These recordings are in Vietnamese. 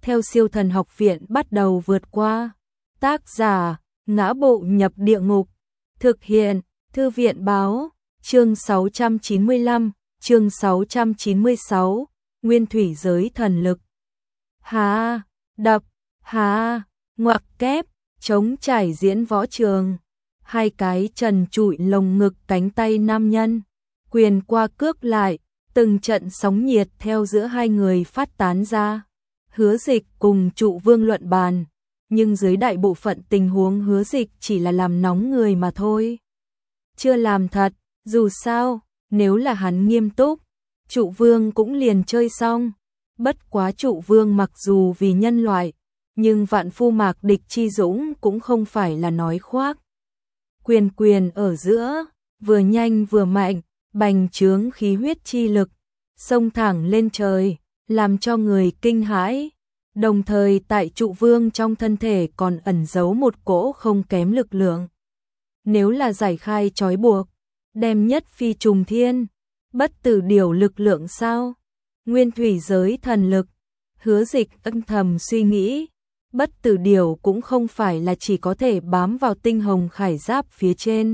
theo Siêu Thần Học Viện bắt đầu vượt qua. Tác giả: Ngã Bộ Nhập Địa Ngục. Thực hiện: Thư viện báo. Chương 695, chương 696, Nguyên thủy giới thần lực. Há, đập, há, ngoặc kép, chống trải diễn võ trường. Hai cái trần trụi lồng ngực cánh tay nam nhân, quyền qua cước lại, từng trận sóng nhiệt theo giữa hai người phát tán ra. Hứa Dịch cùng Trụ Vương luận bàn, nhưng dưới đại bộ phận tình huống Hứa Dịch chỉ là làm nóng người mà thôi. Chưa làm thật, dù sao, nếu là hắn nghiêm túc, Trụ Vương cũng liền chơi xong. Bất quá Trụ Vương mặc dù vì nhân loại, nhưng vạn phu mạc địch chi dũng cũng không phải là nói khoác. Quyền quyền ở giữa, vừa nhanh vừa mạnh, bành trướng khí huyết chi lực, xông thẳng lên trời, làm cho người kinh hãi. Đồng thời tại Trụ Vương trong thân thể còn ẩn giấu một cỗ không kém lực lượng. Nếu là giải khai trói buộc, đem nhất phi trùng thiên, bất tử điểu lực lượng sao? Nguyên thủy giới thần lực. Hứa Dịch âm thầm suy nghĩ, bất tử điểu cũng không phải là chỉ có thể bám vào tinh hồng khải giáp phía trên.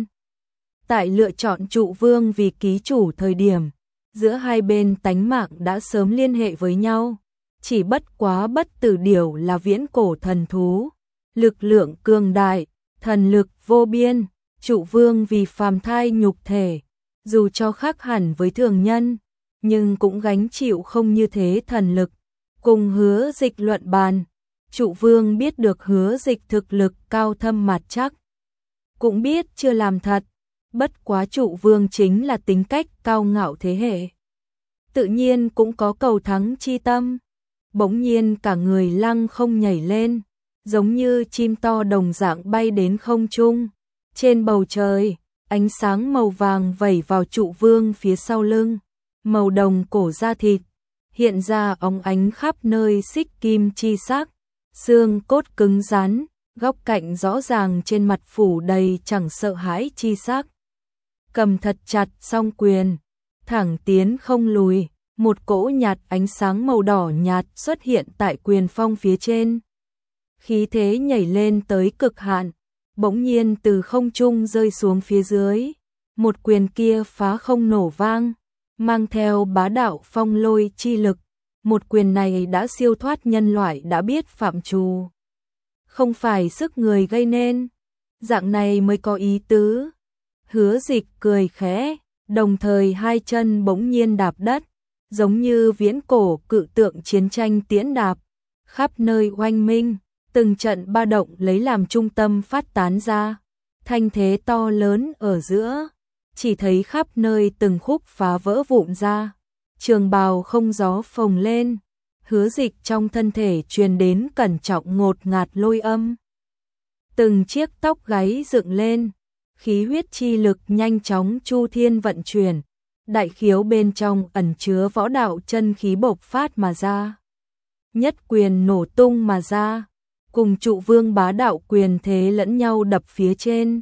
Tại lựa chọn Trụ Vương vì ký chủ thời điểm, giữa hai bên tánh mạng đã sớm liên hệ với nhau. Chỉ bất quá bất tử điểu là viễn cổ thần thú, lực lượng cường đại, thần lực vô biên. Trụ Vương vì phàm thai nhục thể, dù cho khác hẳn với thường nhân, nhưng cũng gánh chịu không như thế thần lực. Cùng Hứa Dịch luận bàn, Trụ Vương biết được Hứa Dịch thực lực cao thâm mặt chắc, cũng biết chưa làm thật. Bất quá Trụ Vương chính là tính cách cao ngạo thế hệ, tự nhiên cũng có cầu thắng chi tâm. Bỗng nhiên cả người lăng không nhảy lên, giống như chim to đồng dạng bay đến không trung. Trên bầu trời, ánh sáng màu vàng vẩy vào Trụ Vương phía sau lưng, màu đồng cổ da thịt, hiện ra óng ánh khắp nơi xích kim chi sắc, xương cốt cứng rắn, góc cạnh rõ ràng trên mặt phủ đầy chẳng sợ hãi chi sắc. Cầm thật chặt song quyền, thẳng tiến không lùi, một cỗ nhạt ánh sáng màu đỏ nhạt xuất hiện tại quyền phong phía trên. Khí thế nhảy lên tới cực hạn, bỗng nhiên từ không trung rơi xuống phía dưới. Một quyền kia phá không nổ vang, mang theo bá đạo phong lôi chi lực. Một quyền này đã siêu thoát nhân loại đã biết phạm trù, không phải sức người gây nên, dạng này mới có ý tứ. Hứa Dịch cười khẽ, đồng thời hai chân bỗng nhiên đạp đất, giống như viễn cổ cự tượng chiến tranh tiễn đạp, khắp nơi oanh minh, từng trận ba động lấy làm trung tâm phát tán ra, thanh thế to lớn ở giữa, chỉ thấy khắp nơi từng khúc phá vỡ vụn ra, trường bào không gió phồng lên. Hứa Dịch trong thân thể truyền đến cẩn trọng ngột ngạt lôi âm, từng chiếc tóc gáy dựng lên, khí huyết chi lực nhanh chóng chu thiên vận chuyển, đại khiếu bên trong ẩn chứa võ đạo chân khí bộc phát mà ra. Nhất quyền nổ tung mà ra, cùng Trụ Vương bá đạo quyền thế lẫn nhau đập phía trên.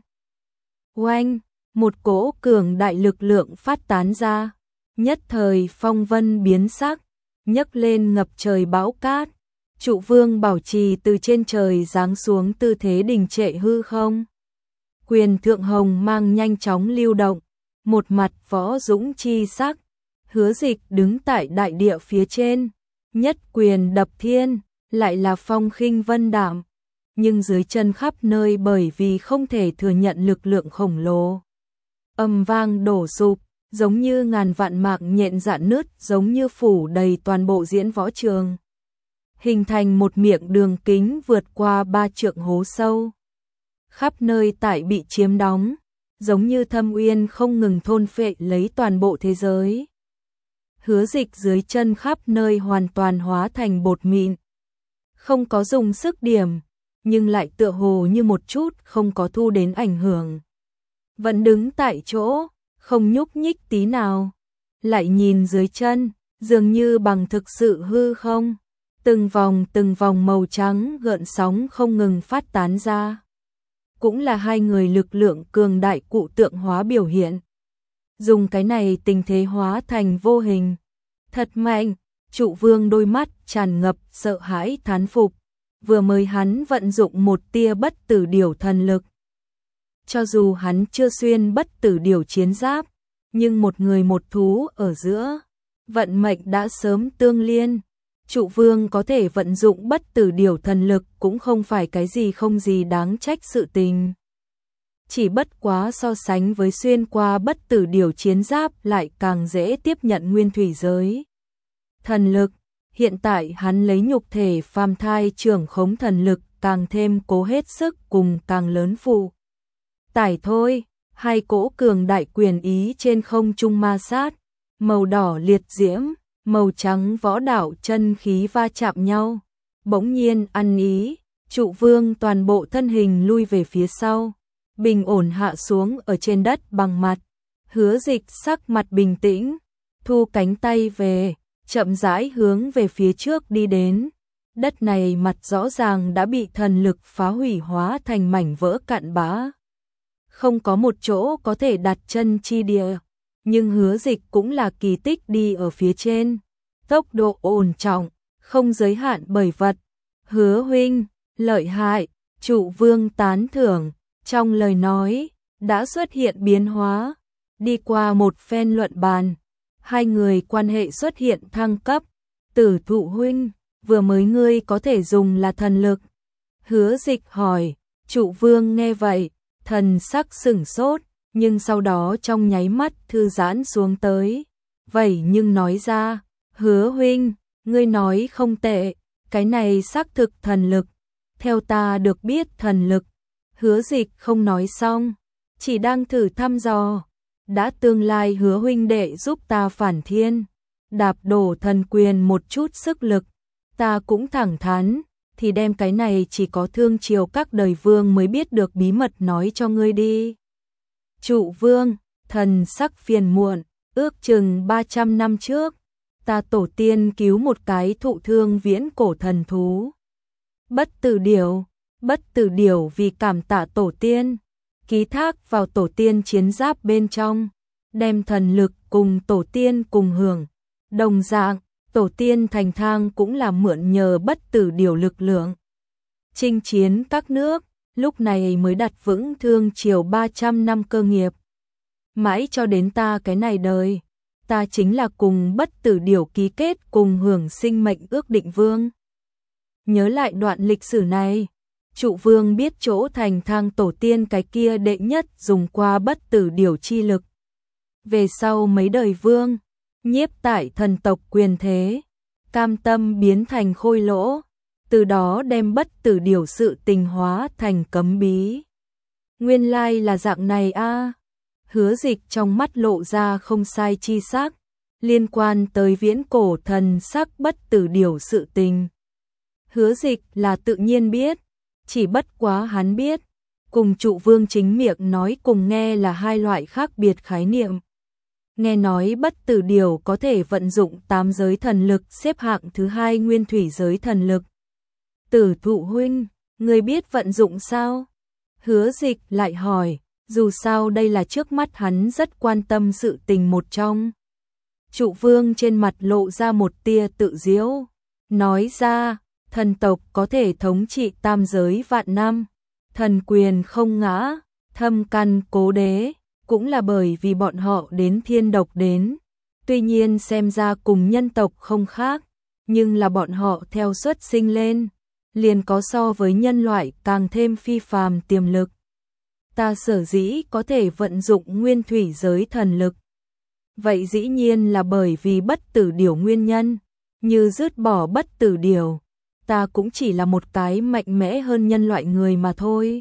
Oanh, một cỗ cường đại lực lượng phát tán ra, nhất thời phong vân biến sắc, nhấc lên ngập trời bão cát. Trụ Vương bảo trì từ trên trời giáng xuống tư thế đình trệ hư không. Quyền thượng hồng mang nhanh chóng lưu động, một mặt võ dũng chi sắc. Hứa Dịch đứng tại đại địa phía trên, nhất quyền đập thiên, lại là phong khinh vân đạm, nhưng dưới chân khắp nơi bởi vì không thể thừa nhận lực lượng khổng lồ, âm vang đổ sụp, giống như ngàn vạn mạng nhện rạn nứt, giống như phủ đầy toàn bộ diễn võ trường, hình thành một miệng đường kính vượt qua 3 trượng hố sâu. Khắp nơi tại bị chiếm đóng, giống như thâm uyên không ngừng thôn phệ lấy toàn bộ thế giới. Hứa Dịch dưới chân khắp nơi hoàn toàn hóa thành bột mịn, không có dùng sức điểm, nhưng lại tựa hồ như một chút không có thu đến ảnh hưởng. Vẫn đứng tại chỗ, không nhúc nhích tí nào. Lại nhìn dưới chân, dường như bằng thực sự hư không. Từng vòng màu trắng gợn sóng không ngừng phát tán ra. Cũng là hai người lực lượng cường đại cụ tượng hóa biểu hiện. Dùng cái này tình thế hóa thành vô hình. Thật mạnh, Trụ Vương đôi mắt tràn ngập sợ hãi thán phục, vừa mới hắn vận dụng một tia bất tử điểu thần lực. Cho dù hắn chưa xuyên bất tử điểu chiến giáp, nhưng một người một thú ở giữa, vận mệnh đã sớm tương liên. Trụ Vương có thể vận dụng bất tử điểu thần lực cũng không phải cái gì không gì đáng trách sự tình. Chỉ bất quá so sánh với xuyên qua bất tử điểu chiến giáp lại càng dễ tiếp nhận nguyên thủy giới thần lực. Hiện tại hắn lấy nhục thể phàm thai trưởng khống thần lực càng thêm cố hết sức cùng càng lớn phụ tải thôi. Hai cỗ cường đại quyền ý trên không trung ma sát, màu đỏ liệt diễm, màu trắng võ đạo chân khí va chạm nhau, bỗng nhiên ăn ý. Trụ Vương toàn bộ thân hình lui về phía sau, bình ổn hạ xuống ở trên đất bằng mặt. Hứa Dịch sắc mặt bình tĩnh, thu cánh tay về, chậm rãi hướng về phía trước đi đến. Đất này mặt rõ ràng đã bị thần lực phá hủy hóa thành mảnh vỡ cặn bã, không có một chỗ có thể đặt chân chi địa, nhưng Hứa Dịch cũng là kỳ tích đi ở phía trên, tốc độ ổn trọng, không giới hạn bởi vật. Hứa huynh, lợi hại. Trụ Vương tán thưởng, trong lời nói đã xuất hiện biến hóa. Đi qua một phen luận bàn, hai người quan hệ xuất hiện thăng cấp. Tử Thụ huynh, vừa mới ngươi có thể dùng là thần lực? Hứa Dịch hỏi. Trụ Vương nghe vậy, thần sắc sửng sốt, nhưng sau đó trong nháy mắt thư giãn xuống tới. Vậy nhưng nói ra, Hứa huynh, ngươi nói không tệ, cái này xác thực thần lực. Theo ta được biết thần lực. Hứa Dịch không nói xong, chỉ đang thử thăm dò. Đã tương lai Hứa huynh đệ giúp ta phản thiên, đạp đổ thần quyền một chút sức lực, ta cũng thẳng thắn, thì đem cái này chỉ có thương triều các đời vương mới biết được bí mật nói cho ngươi đi. Trụ Vương, thần sắc phiền muộn, ước chừng 300 năm trước, ta tổ tiên cứu một cái thụ thương viễn cổ thần thú. Bất tử điểu vì cảm tạ tổ tiên, ký thác vào tổ tiên chiến giáp bên trong, đem thần lực cùng tổ tiên cùng hưởng. Đồng dạng, tổ tiên thành thang cũng là mượn nhờ bất tử điểu lực lượng chinh chiến các nước, lúc này mới đặt vững thương triều 300 năm cơ nghiệp. Mãi cho đến ta cái này đời, ta chính là cùng bất tử điểu ký kết cùng hưởng sinh mệnh ước định vương. Nhớ lại đoạn lịch sử này, Trụ Vương biết chỗ thành thang tổ tiên cái kia đệ nhất dùng qua bất tử điểu chi lực. Về sau mấy đời vương, nhiếp tại thần tộc quyền thế, cam tâm biến thành khôi lỗ, từ đó đem bất tử điểu sự tình hóa thành cấm bí. Nguyên lai là dạng này a. Hứa Dịch trong mắt lộ ra không sai chi sắc, liên quan tới viễn cổ thần sắc bất tử điểu sự tình. Hứa Dịch là tự nhiên biết, chỉ bất quá hắn biết, cùng Trụ Vương chính miệng nói cùng nghe là hai loại khác biệt khái niệm. Nghe nói bất tử điểu có thể vận dụng 8 giới thần lực xếp hạng thứ 2 nguyên thủy giới thần lực. Tử Thụ huynh, ngươi biết vận dụng sao? Hứa Dịch lại hỏi, dù sao đây là trước mắt hắn rất quan tâm sự tình một trong. Trụ Vương trên mặt lộ ra một tia tự giễu, nói ra, thần tộc có thể thống trị tam giới vạn năm, thần quyền không ngã, thâm căn cố đế, cũng là bởi vì bọn họ đến thiên độc đến. Tuy nhiên xem ra cùng nhân tộc không khác, nhưng là bọn họ theo xuất sinh lên, liền có so với nhân loại càng thêm phi phàm tiềm lực. Ta sở dĩ có thể vận dụng nguyên thủy giới thần lực, vậy dĩ nhiên là bởi vì bất tử điểu nguyên nhân, như dứt bỏ bất tử điểu, ta cũng chỉ là một cái mạnh mẽ hơn nhân loại người mà thôi.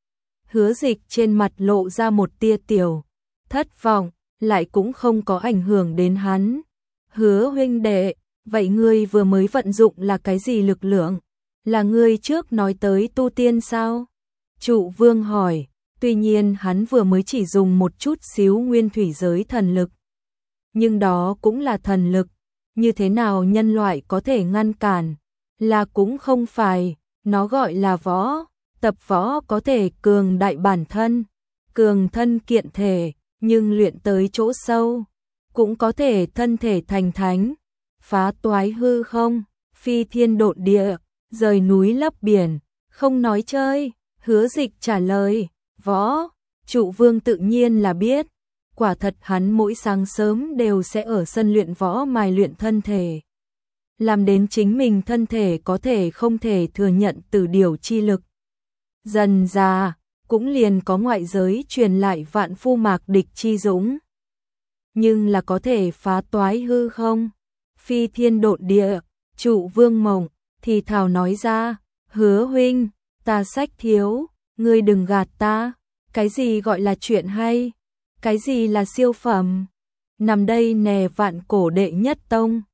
Hứa Dịch trên mặt lộ ra một tia tiểu thất vọng, lại cũng không có ảnh hưởng đến hắn. Hứa huynh đệ, vậy ngươi vừa mới vận dụng là cái gì lực lượng? Là ngươi trước nói tới tu tiên sao? Trụ Vương hỏi, tuy nhiên hắn vừa mới chỉ dùng một chút xíu nguyên thủy giới thần lực. Nhưng đó cũng là thần lực, như thế nào nhân loại có thể ngăn cản? Là cũng không phải, nó gọi là võ, tập võ có thể cường đại bản thân, cường thân kiện thể, nhưng luyện tới chỗ sâu, cũng có thể thân thể thành thánh. phá toái hư không, phi thiên độn địa, rời núi lấp biển, không nói chơi. Hứa Dịch trả lời, võ, Trụ Vương tự nhiên là biết, quả thật hắn mỗi sáng sớm đều sẽ ở sân luyện võ mài luyện thân thể. Làm đến chính mình thân thể có thể không thể thừa nhận từ điều chi lực. Dần ra, cũng liền có ngoại giới truyền lại vạn phu mạc địch chi dũng. Nhưng là có thể phá toái hư không, phi thiên độn địa, Trụ Vương mộng, thì thào nói ra, Hứa huynh, ta sách thiếu, ngươi đừng gạt ta, cái gì gọi là chuyện hay, cái gì là siêu phẩm, nằm đây nè vạn cổ đệ nhất tông.